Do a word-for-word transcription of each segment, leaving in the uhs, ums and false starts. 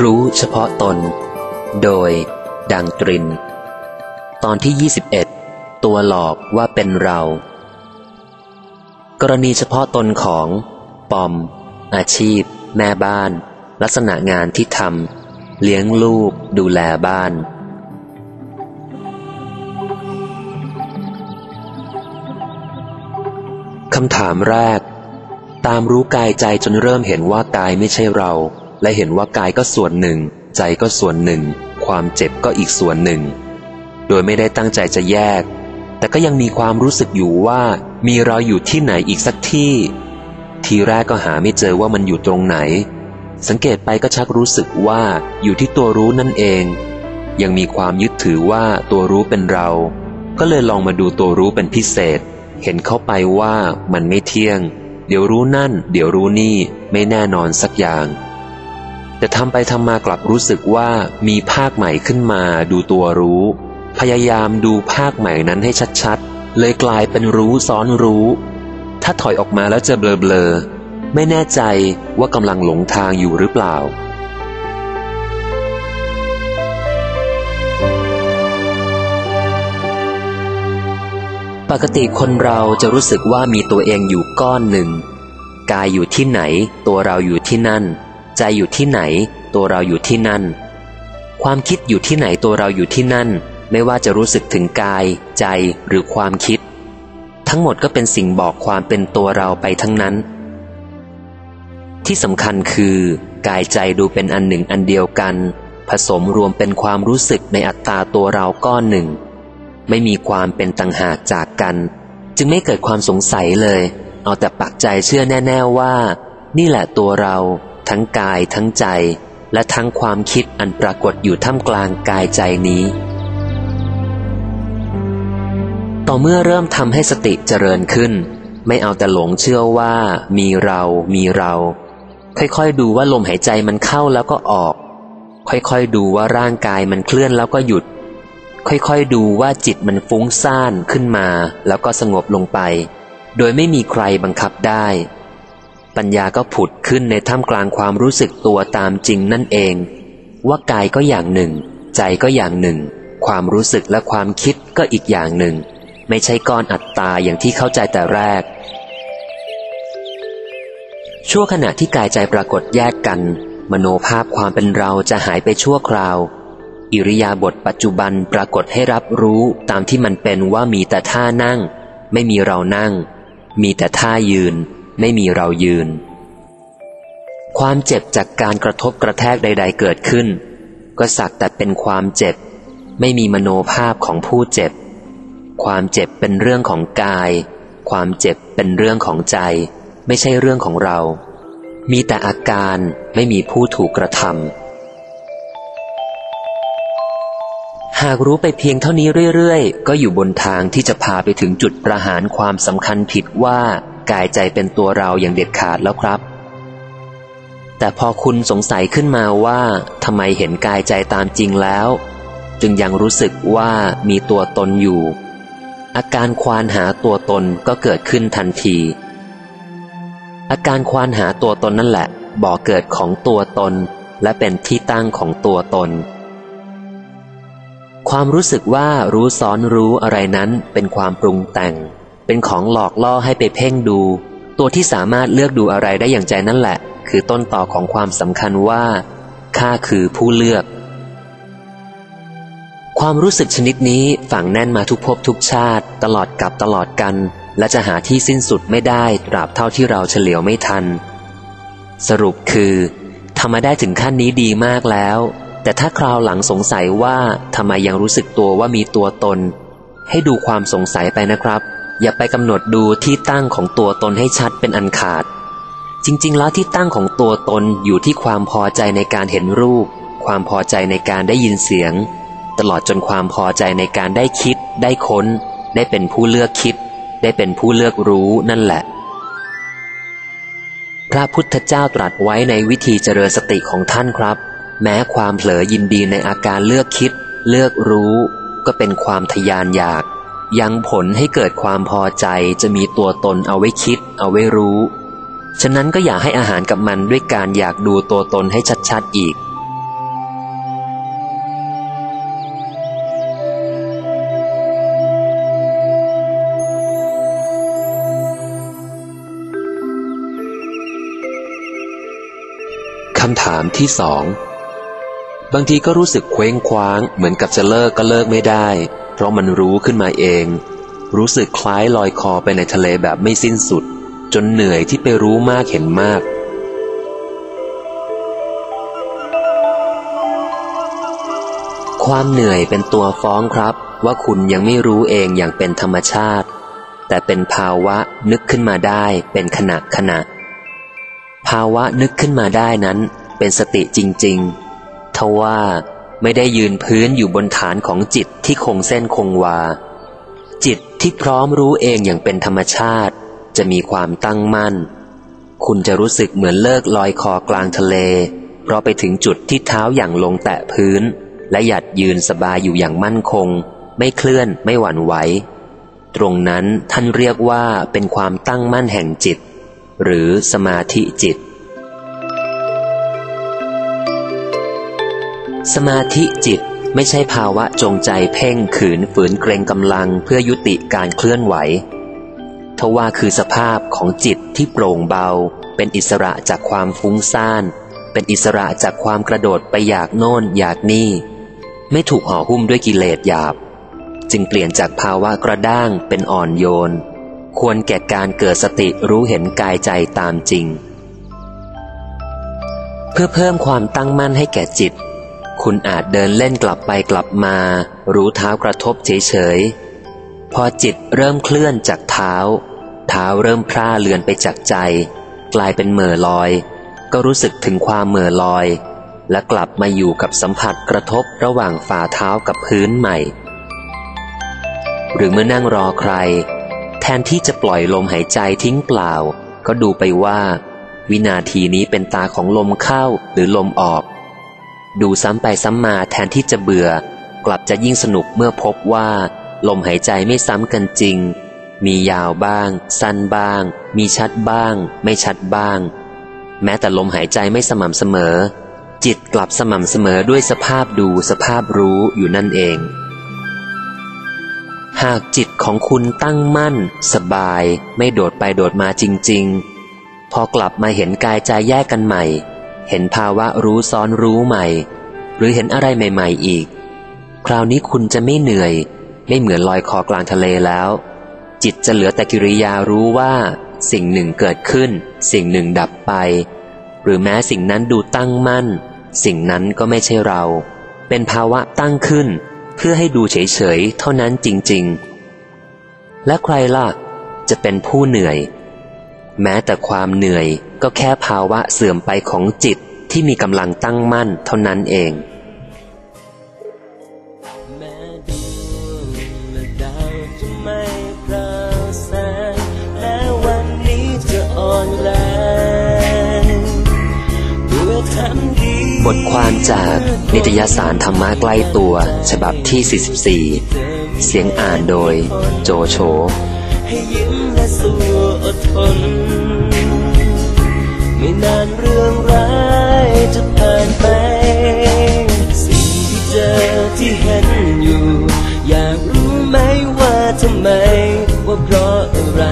รู้เฉพาะตนโดยดังตรินตอนที่ยี่สิบเอ็ดตัวหลอกว่าเป็นเรากรณีเฉพาะตนของปอมอาชีพแม่บ้านลักษณะงานที่ทำเลี้ยงลูกดูแลบ้านคำถามแรกตามรู้กายใจจนเริ่มเห็นว่ากายไม่ใช่เราและเห็นว่ากายก็ส่วนหนึ่งใจก็ส่วนหนึ่งความเจ็บก็อีกส่วนหนึ่งโดยไม่ได้ตั้งใจจะแยกแต่ก็ยังมีความรู้สึกอยู่ว่ามีเราอยู่ที่ไหนอีกสักที่ทีแรกก็หาไม่เจอว่ามันอยู่ตรงไหนสังเกตไปก็ชักรู้สึกว่าอยู่ที่ตัวรู้นั่นเองยังมีความยึดถือว่าตัวรู้เป็นเราก็เลยลองมาดูตัวรู้เป็นพิเศษเห็นเข้าไปว่ามันไม่เที่ยงเดี๋ยวรู้นั่นเดี๋ยวรู้นี่ไม่แน่นอนสักอย่างแต่ทำไปทำมากลับรู้สึกว่ามีภาคใหม่ขึ้นมาดูตัวรู้พยายามดูภาคใหม่นั้นให้ชัดๆเลยกลายเป็นรู้ซ้อนรู้ถ้าถอยออกมาแล้วจะเบลอๆไม่แน่ใจว่ากำลังหลงทางอยู่หรือเปล่าปกติคนเราจะรู้สึกว่ามีตัวเองอยู่ก้อนหนึ่งกายอยู่ที่ไหนตัวเราอยู่ที่นั่นใจอยู่ที่ไหนตัวเราอยู่ที่นั่นความคิดอยู่ที่ไหนตัวเราอยู่ที่นั่นไม่ว่าจะรู้สึกถึงกายใจหรือความคิดทั้งหมดก็เป็นสิ่งบอกความเป็นตัวเราไปทั้งนั้นที่สำคัญคือกายใจดูเป็นอันหนึ่งอันเดียวกันผสมรวมเป็นความรู้สึกในอัตตาตัวเราก้อนหนึ่งไม่มีความเป็นต่างหากจากกันจึงไม่เกิดความสงสัยเลยเอาแต่ปักใจเชื่อแน่ๆว่านี่แหละตัวเราทั้งกายทั้งใจและทั้งความคิดอันปรากฏอยู่ท่ามกลางกายใจนี้ต่อเมื่อเริ่มทำให้สติเจริญขึ้นไม่เอาแต่หลงเชื่อว่ามีเรามีเราค่อยๆดูว่าลมหายใจมันเข้าแล้วก็ออกค่อยๆดูว่าร่างกายมันเคลื่อนแล้วก็หยุดค่อยๆดูว่าจิตมันฟุ้งซ่านขึ้นมาแล้วก็สงบลงไปโดยไม่มีใครบังคับได้ปัญญาก็ผุดขึ้นในท่ามกลางความรู้สึกตัวตามจริงนั่นเองว่ากายก็อย่างหนึ่งใจก็อย่างหนึ่งความรู้สึกและความคิดก็อีกอย่างหนึ่งไม่ใช่ก้อนอัตตาอย่างที่เข้าใจแต่แรกชั่วขณะที่กายใจปรากฏแยกกันมโนภาพความเป็นเราจะหายไปชั่วคราวอิริยาบถปัจจุบันปรากฏให้รับรู้ตามที่มันเป็นว่ามีแต่ท่านั่งไม่มีเรานั่งมีแต่ท่ายืนไม่มีเรายืนความเจ็บจากการกระทบกระแทกใดๆเกิดขึ้นก็สักแต่เป็นความเจ็บไม่มีมโนภาพของผู้เจ็บความเจ็บเป็นเรื่องของกายความเจ็บเป็นเรื่องของใจไม่ใช่เรื่องของเรามีแต่อาการไม่มีผู้ถูกกระทำหากรู้ไปเพียงเท่านี้เรื่อยๆก็อยู่บนทางที่จะพาไปถึงจุดประหารความสำคัญผิดว่ากายใจเป็นตัวเราอย่างเด็ดขาดแล้วครับแต่พอคุณสงสัยขึ้นมาว่าทำไมเห็นกายใจตามจริงแล้วจึงยังรู้สึกว่ามีตัวตนอยู่อาการควานหาตัวตนก็เกิดขึ้นทันทีอาการควานหาตัวตนนั่นแหละบ่อเกิดของตัวตนและเป็นที่ตั้งของตัวตนความรู้สึกว่ารู้ซ้อนรู้อะไรนั้นเป็นความปรุงแต่งเป็นของหลอกล่อให้ไปเพ่งดูตัวที่สามารถเลือกดูอะไรได้อย่างใจนั่นแหละคือต้นต่อของความสำคัญว่าข้าคือผู้เลือกความรู้สึกชนิดนี้ฝังแน่นมาทุกภพทุกชาติตลอดกับตลอดกันและจะหาที่สิ้นสุดไม่ได้ตราบเท่าที่เราเฉลียวไม่ทันสรุปคือทำมาได้ถึงขั้นนี้ดีมากแล้วแต่ถ้าคราวหลังสงสัยว่าทำไมยังรู้สึกตัวว่ามีตัวตนให้ดูความสงสัยไปนะครับอย่าไปกำหนดดูที่ตั้งของตัวตนให้ชัดเป็นอันขาดจริงๆแล้วที่ตั้งของตัวตนอยู่ที่ความพอใจในการเห็นรูปความพอใจในการได้ยินเสียงตลอดจนความพอใจในการได้คิดได้ค้นได้เป็นผู้เลือกคิดได้เป็นผู้เลือกรู้นั่นแหละพระพุทธเจ้าตรัสไว้ในวิธีเจริญสติของท่านครับแม้ความเผลอยินดีในอาการเลือกคิดเลือกรู้ก็เป็นความทยานอยากยังผลให้เกิดความพอใจจะมีตัวตนเอาไว้คิดเอาไว้รู้ฉะนั้นก็อย่าให้อาหารกับมันด้วยการอยากดูตัวตนให้ชัดๆอีกำถามที่สองบางทีก็รู้สึกเคว้งคว้างเหมือนกับจะเลิกก็เลิกไม่ได้เพราะมันรู้ขึ้นมาเองรู้สึกคล้ายลอยคอไปในทะเลแบบไม่สิ้นสุดจนเหนื่อยที่ไปรู้มากเห็นมากความเหนื่อยเป็นตัวฟ้องครับว่าคุณยังไม่รู้เองอย่างเป็นธรรมชาติแต่เป็นภาวะนึกขึ้นมาได้เป็นขณะขณะภาวะนึกขึ้นมาได้นั้นเป็นสติจริงๆทว่าไม่ได้ยืนพื้นอยู่บนฐานของจิตที่คงเส้นคงวาจิตที่พร้อมรู้เองอย่างเป็นธรรมชาติจะมีความตั้งมั่นคุณจะรู้สึกเหมือนเลิกลอยคอกลางทะเลเพราะไปถึงจุดที่เท้าอย่างลงแตะพื้นและหยัดยืนสบายอยู่อย่างมั่นคงไม่เคลื่อนไม่หวั่นไหวตรงนั้นท่านเรียกว่าเป็นความตั้งมั่นแห่งจิตหรือสมาธิจิตสมาธิจิตไม่ใช่ภาวะจงใจเพ่งขืนฝืนเกรงกำลังเพื่อยุติการเคลื่อนไหวทว่าคือสภาพของจิตที่โปร่งเบาเป็นอิสระจากความฟุ้งซ่านเป็นอิสระจากความกระโดดไปอยากโน่นอยากนี่ไม่ถูกห่อหุ้มด้วยกิเลสหยาบจึงเปลี่ยนจากภาวะกระด้างเป็นอ่อนโยนควรแก่การเกิดสติรู้เห็นกายใจตามจริงเพื่อเพิ่มความตั้งมั่นให้แก่จิตคุณอาจเดินเล่นกลับไปกลับมารู้เท้ากระทบเฉยๆพอจิตเริ่มเคลื่อนจากเท้าเท้าเริ่มพร่าเลือนไปจากใจกลายเป็นเหม่อลอยก็รู้สึกถึงความเหม่อลอยและกลับมาอยู่กับสัมผัสกระทบระหว่างฝ่าเท้ากับพื้นใหม่หรือเมื่อนั่งรอใครแทนที่จะปล่อยลมหายใจทิ้งเปล่าก็ดูไปว่าวินาทีนี้เป็นตาของลมเข้าหรือลมออกดูซ้ำไปซ้ำมาแทนที่จะเบื่อกลับจะยิ่งสนุกเมื่อพบว่าลมหายใจไม่ซ้ำกันจริงมียาวบ้างสั้นบ้างมีชัดบ้างไม่ชัดบ้างแม้แต่ลมหายใจไม่สม่ำเสมอจิตกลับสม่ำเสมอด้วยสภาพดูสภาพรู้อยู่นั่นเองหากจิตของคุณตั้งมั่นสบายไม่โดดไปโดดมาจริงๆพอกลับมาเห็นกายใจแยกกันใหม่เห็นภาวะรู้ซ้อนรู้ใหม่หรือเห็นอะไรใหม่ๆอีกคราวนี้คุณจะไม่เหนื่อยไม่เหมือนลอยคอกลางทะเลแล้วจิตจะเหลือแต่กิริยารู้ว่าสิ่งหนึ่งเกิดขึ้นสิ่งหนึ่งดับไปหรือแม้สิ่งนั้นดูตั้งมั่นสิ่งนั้นก็ไม่ใช่เราเป็นภาวะตั้งขึ้นเพื่อให้ดูเฉยๆเท่านั้นจริงๆและใครล่ะจะเป็นผู้เหนื่อยแม้แต่ความเหนื่อยก็แค่ภาวะเสื่อมไปของจิตที่มีกำลังตั้งมั่นเท่านั้นเองแม้ดวงและดาวจะไม่ปราศและวันนี้จะอ่อนแรงด้วยคำดีบทความจากนิตยสารธรรมะใกล้ตัวฉบับที่สี่สิบสี่เสียงอ่านโดยโจโฉให้ยิ้มและสู้อดทนไม่นานเรื่องร้ายจะผ่านไปสิ่งที่เจอที่เห็นอยู่อยากรู้ไหมว่าทำไมว่าเพราะอะไร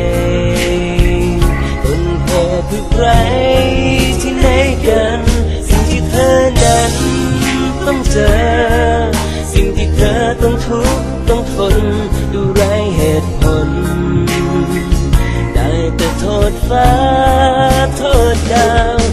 ต้นเหตุคือใครที่ไหนกันสิ่งที่เธอนั้นต้องเจอสิ่งที่เธอต้องทุกข์ต้องทนดูไร้เหตุผลได้แต่โทษฟ้าโทษดาว